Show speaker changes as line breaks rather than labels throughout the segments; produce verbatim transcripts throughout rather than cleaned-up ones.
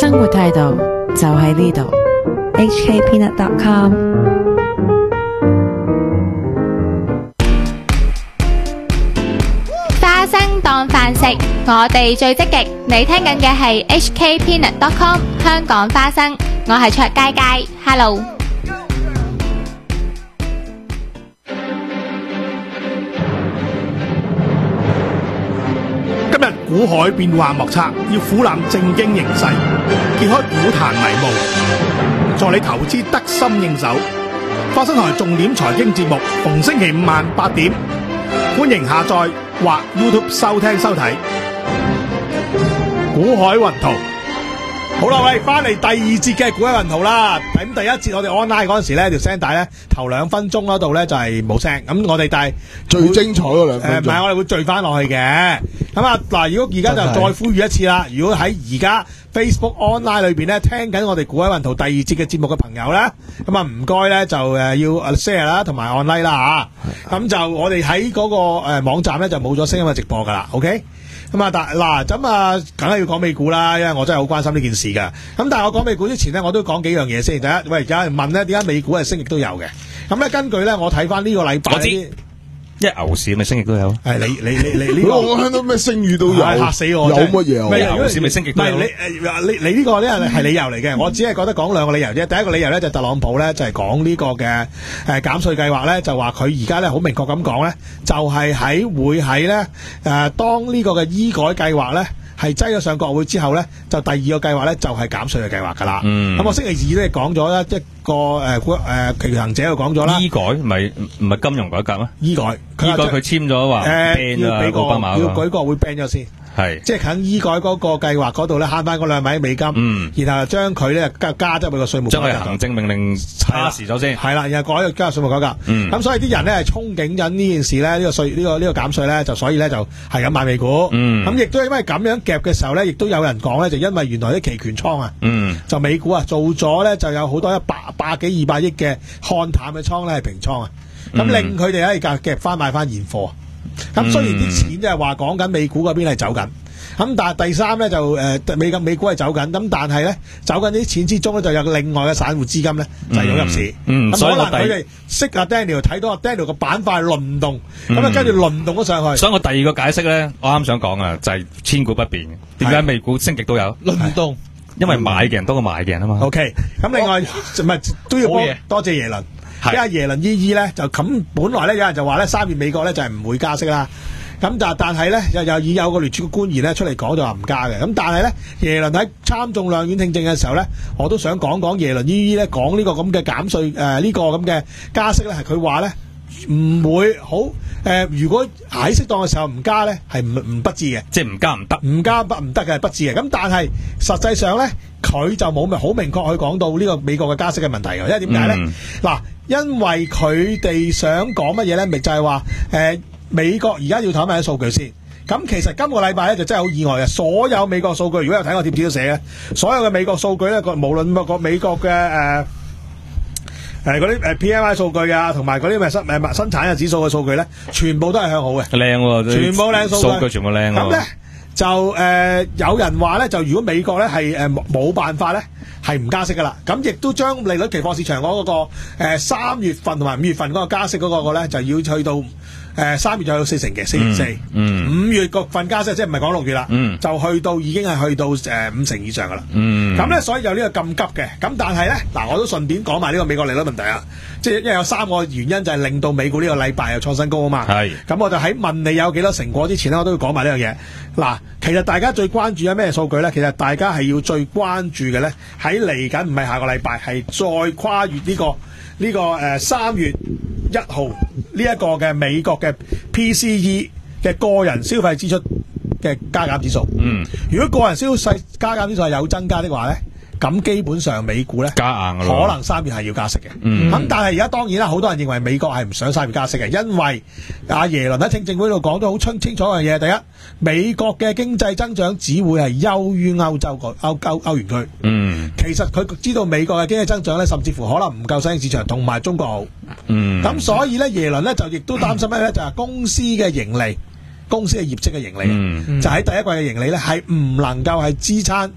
生活態度就喺呢度。H K Peanut dot com。
花生當飯食，我哋最積極。你聽緊嘅係 H K Peanut dot com 香港花生，我係卓佳佳 ，Hello。
今日股海變幻莫測，要俯瞰政經形勢，揭開股壇迷霧，助你投資得心應手。花生台重點財經節目，逢星期五晚八點，歡迎下載或 YouTube 收聽收睇。股海雲圖，好啦，喂，翻嚟第二節嘅股海雲圖啦。咁第一節我哋 online 嗰陣時咧，條聲帶咧頭兩分鐘嗰度咧就係冇聲，咁我哋但係
最精彩嗰兩分鐘，
誒唔係我哋會聚翻落去嘅。咁啊嗱，如果而家就再呼籲一次啦，如果喺而家 Facebook online 裏邊咧聽緊我哋股海雲圖第二節嘅節目嘅朋友咧，咁啊唔該咧就誒要 share 啦，同埋按 like 啦嚇。咁就我哋喺嗰個誒網站咧就冇咗聲音嘅直播噶啦 ，OK？咁啊，但嗱咁啊，梗係要講美股啦，因為我真係好關心呢件事噶。咁但係我講美股之前咧，我都講幾樣嘢先。第一，喂，而家問咧點解美股係升亦都有嘅？咁咧根據咧，我睇翻呢個禮拜啲。
一牛市咪升極都有，
係你你你你呢個
我聽到咩聲譽都有，
嚇死我！
有乜嘢啊？
牛市咪升極都有。
唔係你誒你你呢個咧係理由嚟嘅，我只係覺得講兩個理由啫。第一個理由咧就特朗普咧就係講呢個嘅誒減稅計劃咧，就話佢而家咧好明確咁講咧，就係喺會喺咧誒當呢個嘅醫改計劃咧。係擠咗上國會之後咧，就第二個計劃咧就係減稅嘅計劃㗎啦。咁、嗯、我星期二咧講咗咧一個誒誒其行者就講咗啦。
醫改唔係唔係金融改革咩？
醫改，
醫改佢簽咗話 ban 咗奧巴馬，
要舉國會 ban 咗先。係，即係喺醫改嗰個計劃嗰度咧慳翻嗰兩萬億美金，嗯，然後將佢咧加加咗佢個稅務，
將佢行政命令差時咗先，
係啦，然後改咗加稅務改革，嗯，咁所以啲人咧係憧憬緊呢件事咧，呢、呢個稅呢、呢個呢、呢個減稅咧，就所以咧就係咁買美股，嗯，咁亦都因為咁樣夾嘅時候咧，亦都有人講咧，就因為原來啲期權倉啊，嗯，就美股啊做咗咧就有好多一百百幾二百億嘅看淡嘅倉咧係平倉啊，咁、嗯、令佢哋咧夾夾翻買翻現貨。咁雖然啲錢就係話講緊美股嗰邊係走緊，咁但係第三咧就誒美金美股係走緊，咁但係咧走緊啲錢之中咧就有另外嘅散戶資金咧就湧入市，
嗯，
咁可能佢哋識阿 Daniel 睇到阿 Daniel 個板塊輪動，咁啊跟住輪動咗上去。
所以我第二個解釋咧，我啱想講啊，就係千古不變嘅。點解美股升極都有
輪動？
因為買嘅人多過賣嘅人啊嘛。
OK， 咁另外唔係都要多謝耶倫。因為耶倫姨姨咧就咁，本來咧有人就話咧三月美國咧就係唔會加息啦，咁但但係咧又又已有個聯儲局官員咧出嚟講就話唔加嘅，咁但係咧耶倫喺參眾兩院聽證嘅時候咧，我都想講講耶倫姨姨咧講呢個咁嘅減稅誒呢個咁嘅加息咧係佢話咧唔會好誒、呃，如果喺適當嘅時候唔加咧係唔唔不智嘅，
即係唔加唔得，
唔加不唔得嘅係不智嘅，咁但係實際上咧佢就冇咪好明確去講到呢個美國嘅加息嘅問題嘅，因為點解咧嗱？因為佢哋想講乜嘢咧，咪就係話誒美國而家要睇埋啲數據先。咁其實今個禮拜咧就真係好意外嘅，所有美國數據如果有睇我貼紙都寫嘅，所有嘅美國數據咧，個無論個美國嘅誒誒嗰啲誒 P M I 數據啊，同埋嗰啲咩生誒生產嘅指數嘅數據咧，全部都係向好嘅，
靚喎，
全部靚數據，
數據全部靚喎。
咁咧就誒、呃、有人話咧，就如果美國咧係誒冇辦法咧。係唔加息噶啦，咁亦都將利率期貨市場嗰、那個誒三、呃、月份同埋五月份嗰個加息嗰個咧，就要去到誒三、呃、月就有四成嘅四點四，五月個份加息即係唔係講六月啦、嗯，就去到已經係去到誒、呃、五成以上噶啦。咁、嗯、咧所以有呢個咁急嘅，咁但係咧嗱，我都順便講埋呢個美國利率問題啊，即係因為有三個原因就係令到美股呢個禮拜又創新高啊嘛。係，咁我就喺問你有幾多成果之前咧，我都要講埋呢樣嘢。嗱，其實大家最關注係咩數據咧？其實大家係要最關注嘅咧喺嚟緊唔係下個禮拜，係再跨越呢、這個呢、這個誒三、呃、月一號呢一個嘅美國嘅 P C E 嘅個人消費支出嘅加減指數。嗯，如果個人消費加減指數係有增加的話咧，咁基本上美股咧加硬可能三月係要加息嘅。嗯，咁但係而家當然啦，好多人認為美國係唔想三月加息嘅，因為阿耶倫喺聽證會度講咗好清清楚嘅嘢。第一，美國嘅經濟增長只會係優於歐洲個歐歐歐元區。嗯，其實佢知道美國嘅經濟增長咧，甚至乎可能唔夠新興市場同埋中國好。嗯，咁所以咧，耶倫咧就亦都擔心咩咧？就係公司嘅盈利、公司嘅業績嘅盈利，嗯、就喺第一季嘅盈利咧係唔能夠係支撐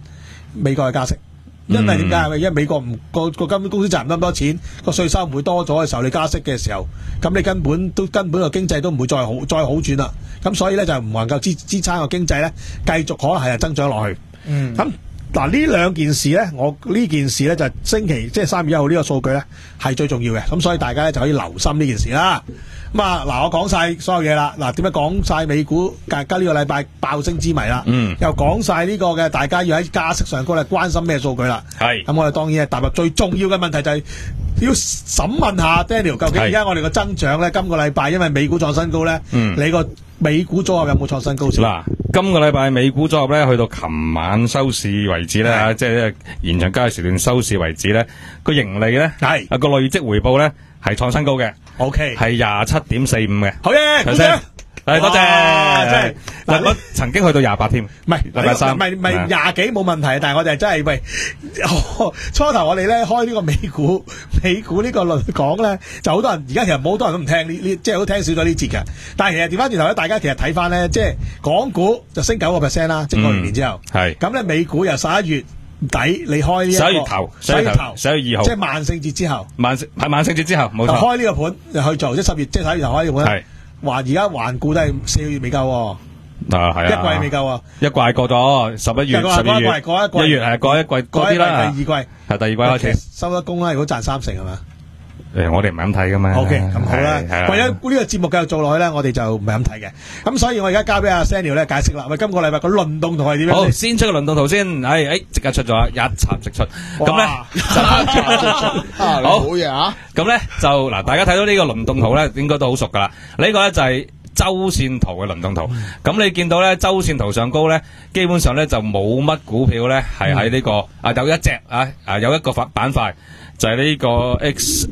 美國嘅加息。因為點解？因為美國唔個個金公司賺唔咁多錢，個稅收唔會多咗嘅時候，你加息嘅時候，咁你根本都根本個經濟都唔會再好再好轉啦。咁所以咧就唔能夠支支撐個經濟咧，繼續可能係增長落去。嗯，咁嗱呢兩件事咧，我呢件事咧就係星期即係三月一號呢個數據咧係最重要嘅。咁所以大家咧就可以留心呢件事啦。咁啊嗱，我講晒所有嘢啦。嗱，點解講晒美股加加呢個禮拜爆升之謎啦？嗯，又講晒呢個嘅大家要喺加息上高咧關心咩數據啦？係。咁我哋當然係踏入最重要嘅問題就係要審問下 Daniel， 究竟而家我哋個增長咧，今個禮拜因為美股創新高咧，嗯，你個美股組合有冇創新高先？
嗱，今個禮拜美股組合咧，去到琴晚收市為止咧，嚇，即係延長交易時段收市為止咧，個盈利咧係啊個累積回報咧係創新高嘅。O K， 係廿七點四五嘅，
好嘢，
頭先，係多謝，即係嗱，我曾經去到廿八添，
唔係
禮拜三，
唔係唔係廿幾冇問題，但係我哋真係喂，初頭我哋咧開呢個美股美股呢個論講咧，就好多人而家其實冇好多人都唔聽呢呢，即係好聽少咗呢節嘅。但係其實調翻轉頭咧，大家其實睇翻咧，即係港股就升九個 percent 啦，即係過完年之後，係咁咧，美股由十一月底你開呢一個
十一月頭，十一月頭，十一月二號，
即係萬聖節之後，
萬聖係萬聖節之後，冇錯。
開呢個盤去做，即係十月，即係十一月頭開呢個盤。係話而家環顧都係四個月未夠，啊係啊，一季未夠啊，
一季過咗，十一月、十二月、
過一季，
一月係過一季，過啲啦。
第二季
係第二季開始
收得工啦，如果賺三成係嘛？
誒，我哋唔係咁睇噶嘛。
O K，咁好啦。為咗呢個節目繼續做落去咧，我哋就唔係咁睇嘅。咁所以我而家交俾阿 Daniel 咧解釋啦。喂，今個禮拜個輪動圖係點樣？
好，先出個輪動圖先。誒誒，即刻出咗，一插即出。咁咧，
好嘢啊！
咁咧就嗱，大家睇到呢個輪動圖咧，應該都好熟噶啦。呢個咧就係周線圖嘅輪動圖。咁你見到咧，周線圖上高咧，基本上咧就冇乜股票咧係喺呢個啊，有一隻啊啊有一個板板塊。就係呢個 X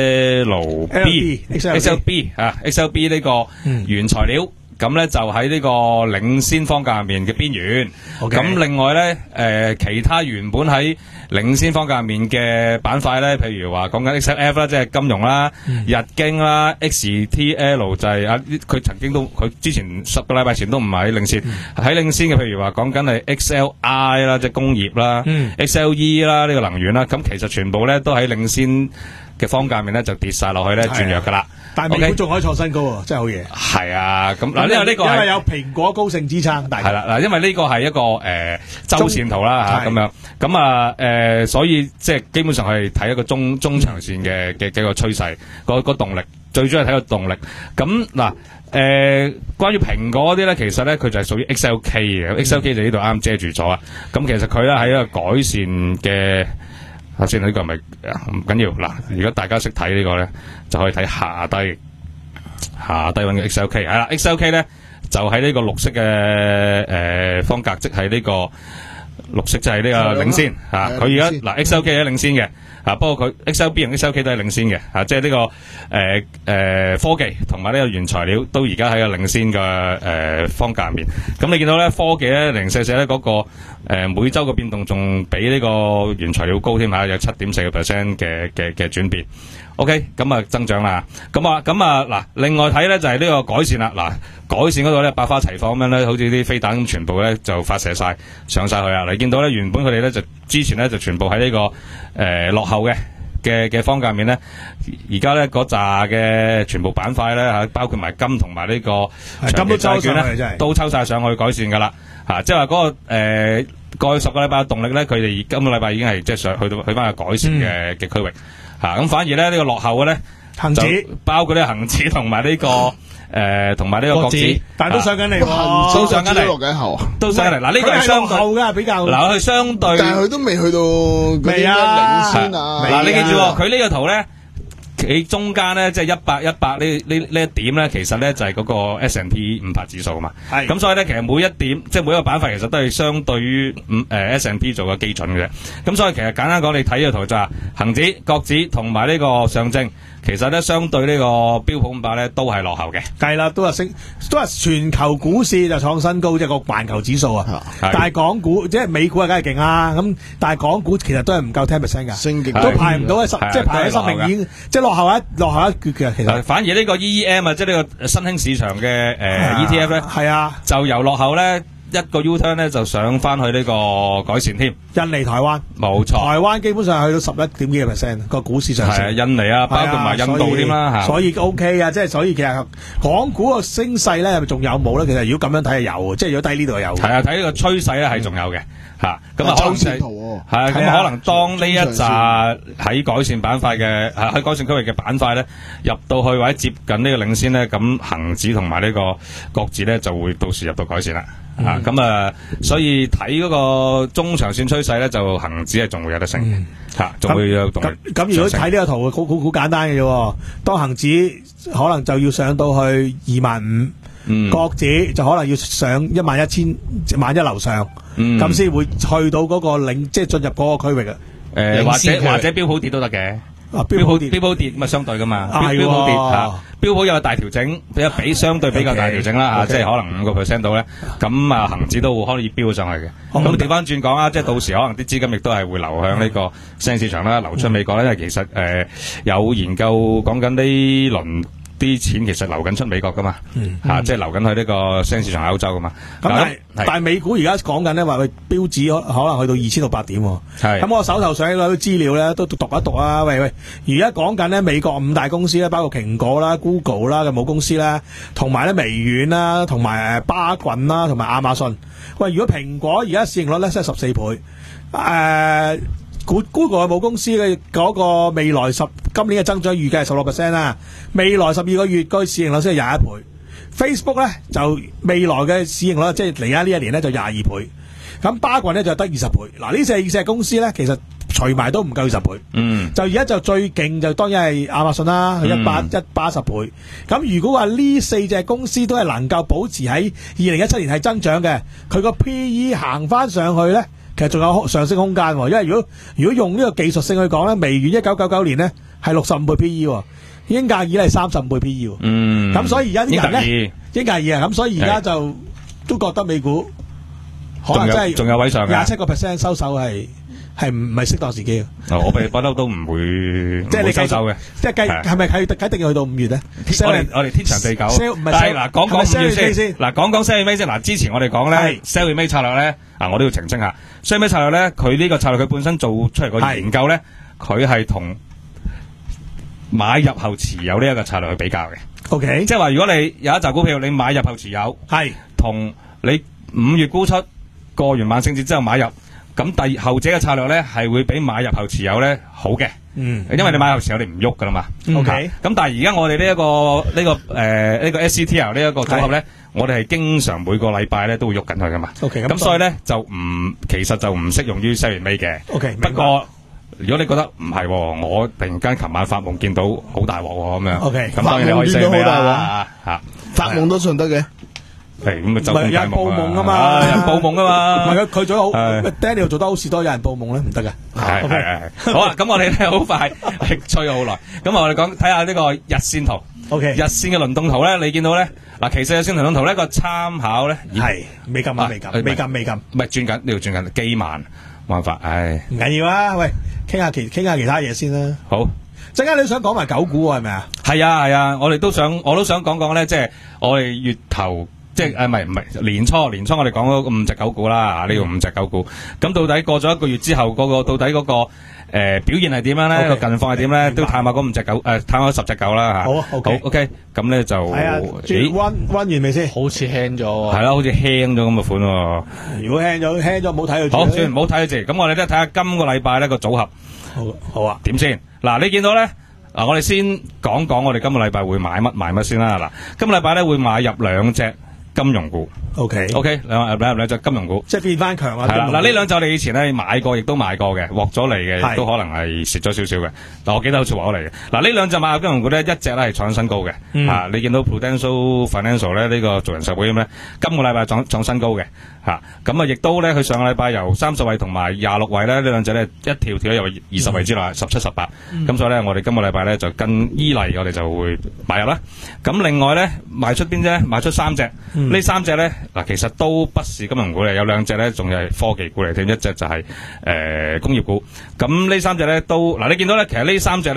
L B、X L B 啊 ，X L B 呢個原材料，咁咧就喺呢個領先方價入面嘅邊緣。咁另外咧，誒其他原本喺領先方價入面嘅板塊咧，譬如話講緊 X L F 啦，即係金融啦、日經啦 ，X T L 就係啊，佢曾經都佢之前十個禮拜前都唔係喺領先，喺領先嘅譬如話講緊係 X L I 啦，即係工業啦 ，X L E 啦呢個能源啦，咁其實全部咧都喺領先嘅方價面咧就跌晒落去咧轉弱噶啦。
但係美股仲可以創新高喎，真係好嘢。
係啊，咁嗱，因為呢個
因為有蘋果高盛支撐，
係啦嗱，因為呢個係一個誒周線圖啦嚇，咁樣咁啊誒，所以即係基本上係睇一個中中長線嘅嘅幾個趨勢，個個動力最主要係睇個動力。咁嗱誒，關於蘋果嗰啲咧，其實咧佢就係屬於 X L K 嘅，X L K 就呢度啱遮住咗啊。咁其實佢咧係一個改善嘅。頭先呢個係咪唔緊要嗱？如果大家識睇呢個咧，就可以睇下低下低揾嘅 X L K 係啦 ，X L K 咧就喺呢個綠色嘅誒方格，即係呢個綠色就係呢個領先嚇。佢而家嗱 X L K 係領先嘅嚇，不過佢 X L B 同 X L K 都係領先嘅嚇，即係呢個誒誒科技同埋呢個原材料都而家喺個領先嘅誒方格入面。咁你見到咧科技咧零四四咧嗰個。誒每週嘅變動仲比呢個原材料高添嚇，有七點四個 percent 嘅嘅嘅轉變。OK，咁啊增長啦。咁啊咁啊嗱，另外睇咧就係呢個改善啦。嗱，改善嗰度咧百花齊放咁樣咧，好似啲飛彈咁，全部咧就發射晒上晒去啊！你見到咧原本佢哋咧就之前咧就全部喺呢個誒落後嘅嘅嘅方價面咧，而家咧嗰扎嘅全部板塊咧嚇，包括埋金同埋呢個長期債券咧，都抽晒上去改善㗎啦。嚇，即係話嗰個誒、呃、過去十個禮拜嘅動力咧，佢哋今個禮拜已經係即係上去到去翻個改善嘅嘅區域嚇，咁、啊、反而咧呢、這個落後嘅咧，恒指包括呢個恒指同埋呢個誒同埋呢個國指，
但係都上緊嚟
喎，都上緊嚟，落緊後，
都上緊嚟。嗱呢個係相對
嘅比較，
嗱佢相對，
但係佢都未去到
未啊
領先啊。
嗱你記住喎，佢呢個圖咧。喺中間咧，即係一百一百呢呢呢一點咧，其實咧就係、是、嗰個 S and P 五百指數啊嘛。係。咁所以咧，其實每一點，即係每一個板塊，其實都係相對於五誒 S and P 做個基準嘅。咁所以其實簡單講，你睇呢個圖就係恒指、國指同埋呢個上證，其實咧相對呢個標普五百咧都係落後嘅。係啦，都係升，都係全球股市就創新高，即係個環球指數啊。但係港股即係美股啊，梗係勁啦。咁但係港股其實都係唔夠 ten percent 㗎，升極都排唔到喺十，即係排喺十名已經即係落後一落後一橛嘅。其實反而呢個 E E M 啊，即係呢個新興市場嘅誒 E T F 咧，係啊，就由落後咧一個 U turn 咧就上翻去呢個改善添。
印尼、台灣，
冇錯，
台灣基本上去到十一點幾個 percent 個股市上升。
係啊，印尼啊，包括埋印度添啦嚇。
所以 OK 啊，即係所以其實港股個升勢咧，係咪仲有冇咧？其實如果咁樣睇係有，即係如果睇呢度係有。
係啊，睇呢個趨勢咧係仲有嘅嚇。咁啊，可能係係啊，咁可能當呢一紮喺改善板塊嘅喺改善區域嘅板塊咧入到去或者接近呢個領先咧，咁恆指同埋呢個國指咧就會到時入到改善啦。啊，咁啊，所以睇嗰個中長線趨勢咧，就恒指係仲會有得升，吓，仲會有動力。
咁咁如果睇呢個圖，好好好簡單嘅啫。當恒指可能就要上到去二萬五，國指就可能要上一萬一千萬一樓上，咁先會去到嗰個領，即係進入嗰個區域啊。
誒，或者或者標普跌都得嘅。啊，標普跌，標普跌咁啊，相對噶嘛，標標普跌吓，標普有大調整，比較比相對比較大調整啦吓，即係可能五個 percent 到咧，咁啊恒指都會可以飆上去嘅。咁調翻轉講啊，即係到時可能啲資金亦都係會流向呢個新興市場啦，流出美國咧，因為其實誒有研究講緊呢輪。啲錢其實流緊出美國噶嘛，嚇，即係流緊去呢個新興市場歐洲噶嘛。
咁但係但係美股而家講緊咧話佢標指可可能去到二千六百點。係咁我手頭上嗰啲資料咧都讀一讀啊。喂喂，而家講緊咧美國五大公司咧，包括蘋果啦、Google 啦嘅母公司啦，同埋咧微軟啦，同埋誒巴郡啦，同埋亞馬遜。喂，如果蘋果而家市盈率咧即係十四倍，誒。Google 嘅母公司嘅嗰個未來十今年嘅增長預計係十六 percent 啦，未來十二個月個市盈率先係廿一倍。Facebook 咧就未來嘅市盈率即係嚟緊呢一年咧就廿二倍，咁巴郡咧就得二十倍。嗱呢四隻公司咧其實除埋都唔夠二十倍，嗯，就而家就最勁就當然係亞馬遜啦，一百一百一十倍。咁如果話呢四隻公司都係能夠保持喺二零一七年係增長嘅，佢個 P E 行翻上去咧。其實仲有上升空間，因為如果如果用呢個技術性去講咧，微軟一九九九年咧係六十五倍 P E， 英格爾係三十五倍 P E， 嗯，咁所以而家啲人咧，英格爾啊，咁所以而家就都覺得美股可能真係
仲有位上嘅
廿七個 percent 收手係係唔係適當時機？
我哋不嬲都唔會即係你收手嘅，
即係計係咪係一定要去到五月咧？
我哋我哋天長地久，但係嗱講講五月先，嗱講講 sell 尾先。嗱之前我哋講咧 sell 尾策略咧，啊我都要澄清下 sell 尾策略咧，佢呢個策略佢本身做出嚟個研究咧，佢係同買入後持有呢一個策略去比較嘅。
OK，
即係話如果你有一紮股票，你買入後持有，係同你五月沽出過完萬聖節之後買入。咁第後者嘅策略咧，係會比買入後持有咧好嘅，嗯，因為你買後持有你唔喐噶啦嘛 ，OK。咁但係而家我哋呢一個呢、這個誒呢、呃這個 S C T L 呢一個組合咧，我哋係經常每個禮拜咧都會喐緊佢噶嘛，OK。咁所以咧就唔其實就唔適用於 sell 完尾嘅，OK。不過如果你覺得唔係，我突然間琴晚發夢見到好大鑊咁樣，OK。咁當然你可以 sell 尾啦，吓
發夢都信得嘅。
係咁啊，就
有人報夢啊嘛，
有人報夢啊嘛，
唔係佢佢做得好 ，Daniel 做得好事多，有人報夢咧唔得嘅。
係係係，好啊，咁我哋咧好快吹咗好耐，咁我哋講睇下呢個日線圖。OK，日線嘅輪動圖咧，你見到咧嗱，其實日線輪動圖咧個參考咧
係未撳啊，未撳，未撳，未撳，
唔係轉緊呢度轉緊，機慢，冇辦法，唉，
唔緊要啊，喂，傾下其傾下其他嘢先啦。
好。
陣間你想講埋九股係咪啊？
係啊係啊，我哋都想我都想講講咧，即係我哋月頭。即係誒，唔係唔係年初年初我哋講咗五隻九股啦，呢個五隻九股，咁到底過咗一個月之後，嗰個到底嗰個誒表現係點樣咧？個近況係點咧？都探下嗰五隻九誒，探下十隻九啦吓。好啊，好 OK，咁咧就
係啊，轉溫溫完未先？
好似輕咗，
係啦，好似輕咗咁嘅款喎。
如果輕咗輕咗，唔好睇佢住。
好，算唔好睇佢住。咁我哋咧睇下今個禮拜咧個組合。
好，好啊。點
先？嗱，你見到咧？嗱，我哋先講講我哋今個禮拜會買乜買乜先啦。嗱，今個禮拜咧會買入兩隻。金融股 ，OK，OK，
okay.
兩兩兩隻金融股，
即係變翻強啊！
係啦，嗱呢兩隻我哋以前咧買過，亦都買過嘅，獲咗嚟嘅，亦都可能係蝕咗少少嘅。但我記得好似獲咗嚟嘅。嗱呢兩隻買入金融股咧，一隻咧係創新高嘅，嗯、啊你見到 Prudential Financial 咧呢個做人壽保險咧，今個禮拜創創新高嘅，嚇咁啊亦都咧佢上個禮拜由三十位同埋廿六位咧呢兩隻咧一跳跳咗入二十位之內，十七十八，咁所以咧我哋今個禮拜咧就跟依例我哋就會買入啦。咁另外咧賣出邊啫？賣出三隻。嗯、呢三隻咧嗱，其實都不是金融股嚟，有兩隻咧仲係科技股嚟添，一隻就係、是、誒、呃、工業股。咁呢三隻咧都嗱，你見到咧，其實呢三隻咧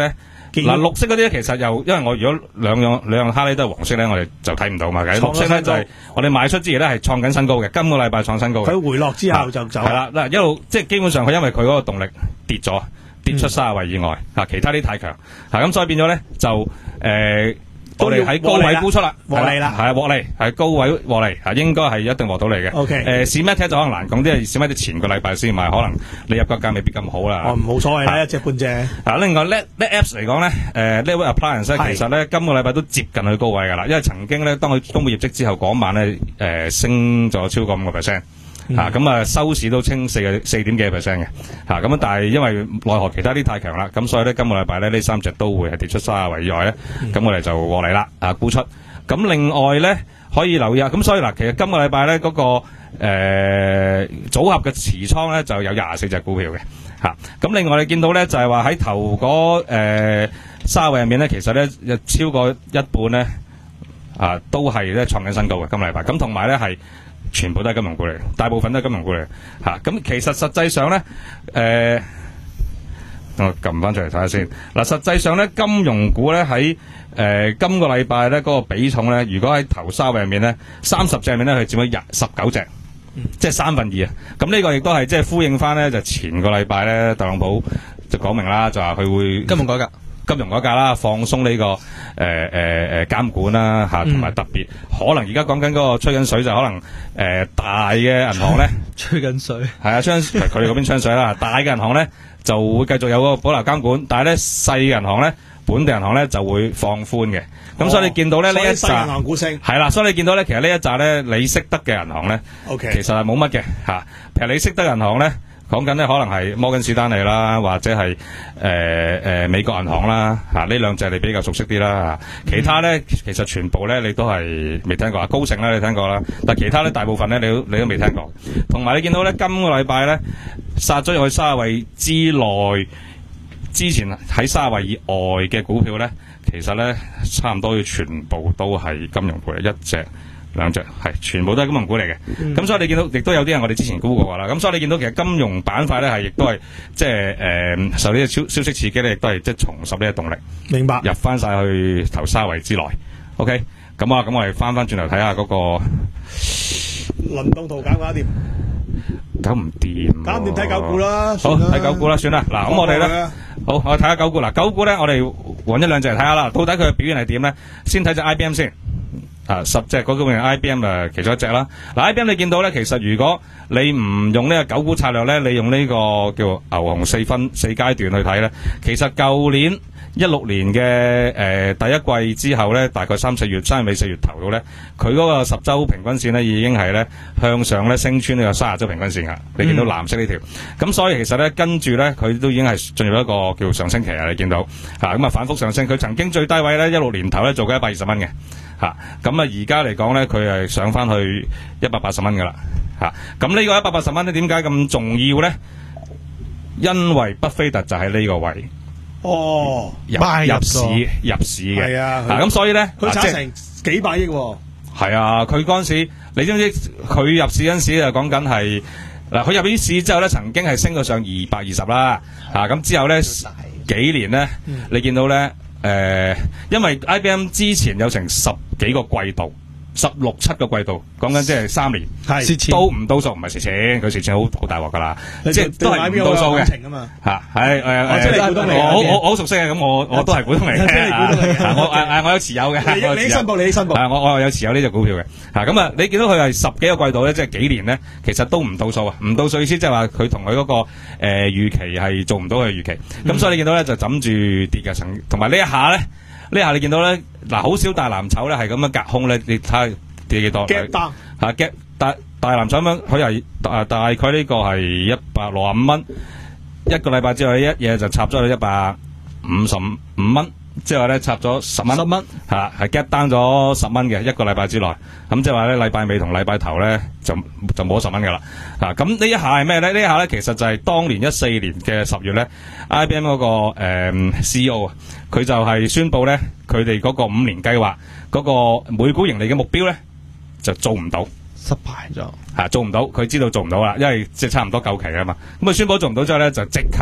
嗱，綠色嗰啲咧，其實又因為我如果兩樣兩樣哈利都係黃色咧，我哋就睇唔到嘛。綠色咧就係我哋賣出之前咧係創緊新高嘅，今個禮拜創新高嘅。
佢回落之後就走。係
啦，嗱一路即係基本上佢因為佢嗰個動力跌咗，跌出三十位以外，啊其他啲太強，啊咁所以變咗咧就誒。我哋喺高位沽出啦，
獲利啦，
係啊獲利，係高位獲利，啊應該係一定獲到利嘅。
O K，
誒市咩踢就可能難講啲，市咩踢前個禮拜先買，可能你入個價未必咁好啦。
哦，冇所謂啦，一隻半隻。
啊，另外 Net Net Apps 嚟講咧，誒 Network Appliance 咧，其實咧今個禮拜都接近去高位㗎啦，因為曾經咧當佢公布業績之後嗰晚咧，誒升咗超過五個 percent。吓咁啊，收市都清四個四點幾 percent 嘅，吓咁啊，但係因為奈何其他啲太強啦，咁所以咧今個禮拜咧呢三隻都會係跌出三十位以外咧，咁、嗯、我哋就獲利啦，啊沽出。咁另外咧可以留意啊，咁所以嗱，其實今個禮拜咧嗰個誒、呃、組合嘅持倉咧就有廿四隻股票嘅，吓、啊、咁另外你見到咧就係話喺頭嗰誒三十位入面咧，其實咧有超過一半咧啊都係咧創緊新高嘅今個禮拜，咁同埋咧係。全部都係金融股嚟，大部分都係金融股嚟嚇。咁、啊、其實實際上咧，誒、呃，我撳翻出嚟睇下先。嗱，實際上咧，金融股咧喺誒今個禮拜咧嗰個比重咧，如果喺頭三位入面咧，三十隻入面咧，佢佔咗廿十九隻，嗯、即係三分二啊。咁呢個亦都係即係呼應翻咧，就前個禮拜咧，特朗普就講明啦，就話佢會金融改革。金融改革啦，放鬆呢、這個誒誒誒監管啦嚇，同、啊、埋特別、嗯、可能而家講緊嗰個吹緊水就可能誒、呃、大嘅銀行咧，
吹緊水
係啊，吹佢哋嗰邊吹水啦。大嘅銀行咧就會繼續有個保留監管，但係咧細嘅銀行咧，本地銀行咧就會放寬嘅。咁、哦、所以你見到咧呢一紮
銀行股升
係啦，所以你見到咧其實呢一紮咧你識得嘅銀行咧，OK，其實係冇乜嘅嚇。譬如你識得銀行咧。講緊咧可能係摩根士丹利啦，或者係誒誒美國銀行啦，嚇呢兩隻你比較熟悉啲啦嚇。其他咧其實全部咧你都係未聽過啊，高盛咧你聽過啦，但係其他咧大部分咧你都你都未聽過。同埋你見到咧今個禮拜咧殺咗入去三十位之內，之前喺三十位以外嘅股票咧，其實咧差唔多要全部都係金融股，一隻。兩隻係全部都係金融股嚟嘅，咁、嗯、所以你見到亦都有啲人我哋之前估過啦，咁所以你見到其實金融板塊咧係亦都係即係誒受呢個消消息刺激咧，亦都係即係重拾呢個動力，明白入翻晒去頭三位之內。OK，咁啊，咁我哋翻翻轉頭睇下嗰個
輪動圖搞唔搞掂？
搞唔掂，
搞唔掂睇九股啦。
好睇九股啦，算啦。嗱，咁我哋咧，好我睇下九股。嗱，九股咧，我哋揾一兩隻嚟睇下啦，到底佢嘅表現係點咧？先睇隻 I B M 先。啊，十隻嗰個嘅 I B M 誒，其中一隻啦。嗱 ，I B M 你見到咧，其實如果你唔用呢個九股策略咧，你用呢個叫牛熊四分四階段去睇咧，其實舊年一六年嘅誒、呃、第一季之後咧，大概三四月、三月尾四月頭到咧，佢嗰個十週平均線咧已經係咧向上咧升穿呢個三十週平均線噶。你見到藍色呢條，咁、嗯、所以其實咧跟住咧佢都已經係進入一個叫上升期啊！你見到嚇咁啊反覆上升，佢曾經最低位咧一六年頭咧做緊一百二十蚊嘅。吓咁啊！而家嚟講咧，佢係上翻去一百八十蚊噶啦。吓咁呢個一百八十蚊咧，點解咁重要咧？因為巴菲特就喺呢個位
哦，
入入市入市嘅係啊。咁、啊、所以咧，
佢炒成幾百億喎。
係啊，佢嗰陣時，你知唔知佢入市嗰陣時就講緊係嗱，佢入咗市之後咧，曾經係升到上二百二十啦。吓咁、啊、之後咧幾年咧，嗯、你見到咧。誒、呃，因為 I B M 之前有成十幾個季度，十六七個季度，講緊即係三年，係都唔到數，唔係蝕錢，佢蝕錢好好大鑊噶啦，即係都係唔到數嘅，吓係誒誒，我我我好熟悉嘅，咁我我都係股東嚟嘅，我誒誒我有持有嘅，
你申報你申報，
係我我有持有呢隻股票嘅，吓咁啊，你見到佢係十幾個季度咧，即係幾年咧，其實都唔到數啊，唔到數意思即係話佢同佢嗰個誒預期係做唔到佢預期，咁所以你見到咧就枕住跌嘅，同埋呢一下咧。呢下你見到咧，嗱好少大藍籌咧係咁樣隔空咧，你睇下跌幾多？夾單嚇夾大大藍籌咁樣，佢係大大概呢個係一百六十五蚊，一個禮拜之後一嘢就插咗去一百五十五蚊，之後咧插咗十蚊，十蚊嚇係夾單咗十蚊嘅一個禮拜之內，咁即係話咧禮拜尾同禮拜頭咧就就冇十蚊噶啦嚇。咁呢一下係咩咧？呢一下咧其實就係當年一四年嘅十月咧 ，I B M 嗰、那個、呃、C E O 啊。佢就係宣布咧，佢哋嗰個五年計劃嗰個每股盈利嘅目標咧，就做唔到，
失敗咗嚇，
做唔到。佢知道做唔到啦，因為即係差唔多夠期啊嘛。咁佢宣布做唔到之後咧，就即刻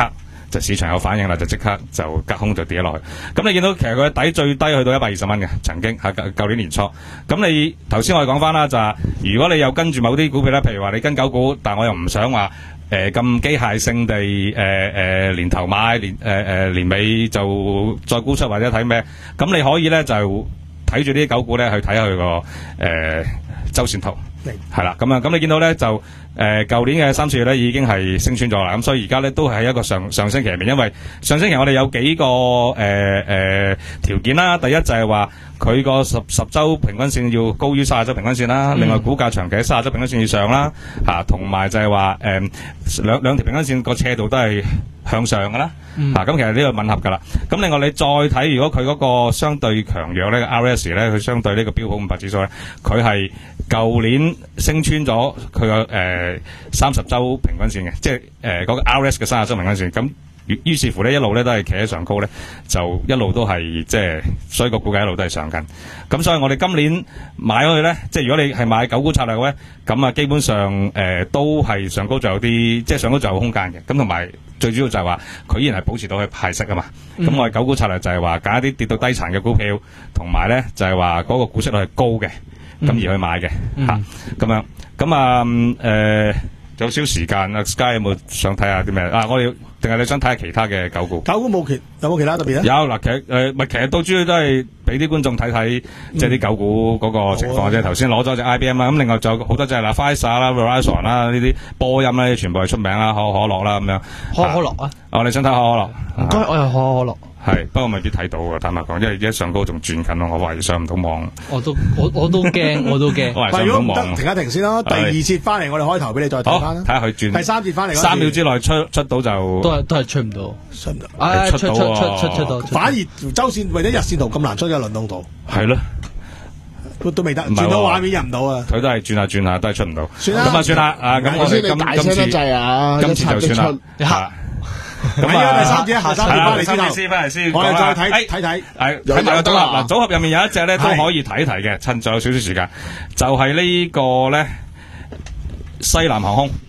就市場有反應啦，就即刻就隔空就跌落去。咁你見到其實佢底最低去到一百二十蚊嘅，曾經喺舊舊年年初。咁你頭先我哋講翻啦，就係如果你有跟住某啲股票咧，譬如話你跟狗股，但我又唔想話誒咁機械性地誒誒、呃、年頭買年誒誒、呃、年尾就再沽出或者睇咩，咁你可以咧就睇住呢啲狗股咧去睇下佢個誒周線圖。係啦，咁啊，咁你見到咧就誒，舊、呃、年嘅三四月咧已經係升穿咗啦，咁所以而家咧都係一個上上升期入面，因為上升期我哋有幾個誒誒條件啦，第一就係話佢個十十周平均線要高於卅周平均線啦，嗯、另外股價長期喺卅周平均線以上啦，吓、啊，同埋就係話誒兩兩條平均線個斜度都係向上噶啦，吓、嗯，咁、啊、其實呢個吻合噶啦。咁另外你再睇，如果佢嗰個相對強弱咧 ，R S 咧，佢相對呢個標普五百指數咧，佢係舊年升穿咗佢個誒三十周平均線嘅，即係誒嗰個 R S 嘅三十周平均線。咁於於是乎咧，一路咧都係企喺上高咧，就一路都係即係，所以個股價一路都係上緊。咁所以我哋今年買咗去咧，即係如果你係買狗股策略咧，咁啊基本上誒、呃、都係上高就有啲，即係上高就有空間嘅。咁同埋最主要就係話佢依然係保持到佢派息啊嘛。咁、嗯、我哋狗股策略就係話揀一啲跌到低殘嘅股票，同埋咧就係話嗰個股息率係高嘅，咁而去買嘅嚇咁樣。咁啊誒有少時間啊 ，Sky 有冇想睇下啲咩啊？我哋定係你想睇下其他嘅狗股？狗股冇其有冇其他特別咧？有嗱，其實誒，咪其實都主要都係俾啲觀眾睇睇，即係啲狗股嗰個情況啫。頭先攞咗隻 I B M 啦，咁另外仲有好多隻啦 Pfizer 啦、Verizon 啦呢啲波音咧，全部係出名啦，可可樂啦咁樣。可可樂啊！哦，你想睇可可樂？唔該，我又可可樂。係，不過未必睇到嘅，坦白講，因為而家上高仲轉緊咯，我懷疑上唔到網。我都我我都驚，我都驚。喂，如果唔得，停一停先咯。第二節翻嚟，我哋開頭俾你再睇翻啦。睇下佢轉。第三節翻嚟，三秒之內出出到就都係都係出唔到，出唔到。唉，出出出出出到。反而周線或者日線圖咁難出嘅輪動圖。係咯，都都未得，轉到畫面入唔到啊。佢都係轉下轉下，都係出唔到。算啦，咁啊算啦，啊咁我哋今今次今次就算啦。咁啊，第三節下三節翻嚟之後，翻嚟先，我哋再睇睇睇，係睇埋個組合。嗱，組合入面有一隻咧都可以睇一睇嘅，趁仲有少少時間，就係呢個咧西南航空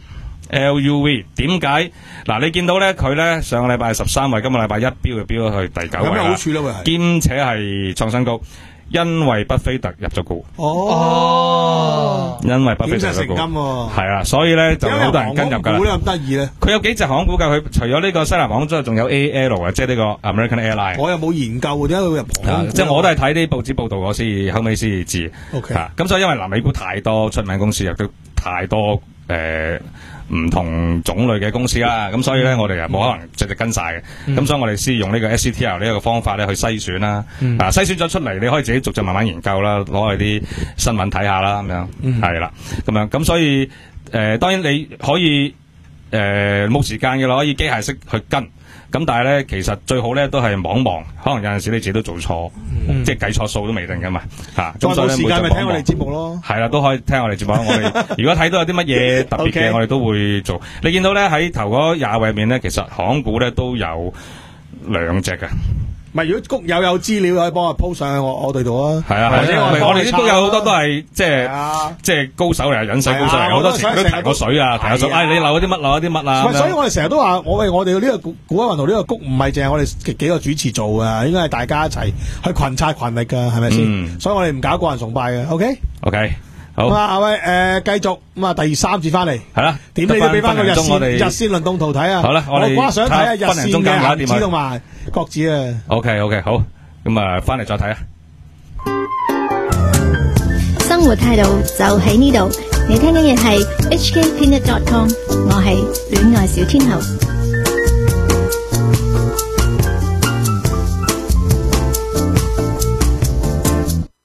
L U V。點解？嗱，你見到咧佢咧上個禮拜係十三位，今個禮拜一飆就飆咗去第九位啦。有咩好處咧？兼且係創新高。因為巴菲特入咗股，哦，因為巴菲特入咗股，係啦，所以咧就好多人跟入噶啦。咁得意咧？佢有幾隻航空股噶？佢除咗呢個西南航空之外，仲有 A L 啊，即係呢個 American Airline。我又冇研究，點解佢會入航空股？即係我都係睇啲報紙報道，我先後尾先至知。OK，咁所以因為南美股太多出名公司，亦都太多誒。唔同種類嘅公司啦，咁所以咧我哋又冇可能隻隻跟晒嘅，咁、嗯、所以我哋先用呢個 S C T L 呢一個方法咧去篩選啦，嗯、啊篩選咗出嚟，你可以自己逐隻慢慢研究啦，攞去啲新聞睇下啦，咁樣係啦，咁樣咁所以誒、呃、當然你可以誒冇、呃、時間嘅啦，可以機械式去跟。咁但係咧，其實最好咧都係望望，可能有陣時你自己都做錯，嗯、即係計錯數都未定噶嘛嚇。再冇時間咪聽我哋節目咯。係啦，都可以聽我哋節目。我哋如果睇到有啲乜嘢特別嘅， Okay. 我哋都會做。你見到咧喺頭嗰廿位入面咧，其實航空股咧都有兩隻嘅。唔係，如果谷友有資料可以幫我 po 上去我我哋度啊。係啊，係啊，我哋啲谷友好多都係即係即係高手嚟，引水高手嚟，好多時都提過水啊，提過水。哎，你漏咗啲乜？漏咗啲乜啊？所以我哋成日都話，我哋我哋呢個股股海運動呢個谷唔係淨係我哋幾個主持做嘅，應該係大家一齊去群策群力嘅，係咪先？所以我哋唔搞個人崇拜嘅。OK，OK，好啊，阿威誒，繼續咁啊，第三節翻嚟係啦，點你都俾翻個日線日線輪動圖睇啊。好啦，我哋想睇下日線嘅恒指同埋國指啊。OK OK， 好，咁啊，翻嚟再睇啊。
生活態度就喺呢度，你聽緊嘅係 H K Peanut dot com， 我係戀愛小天后。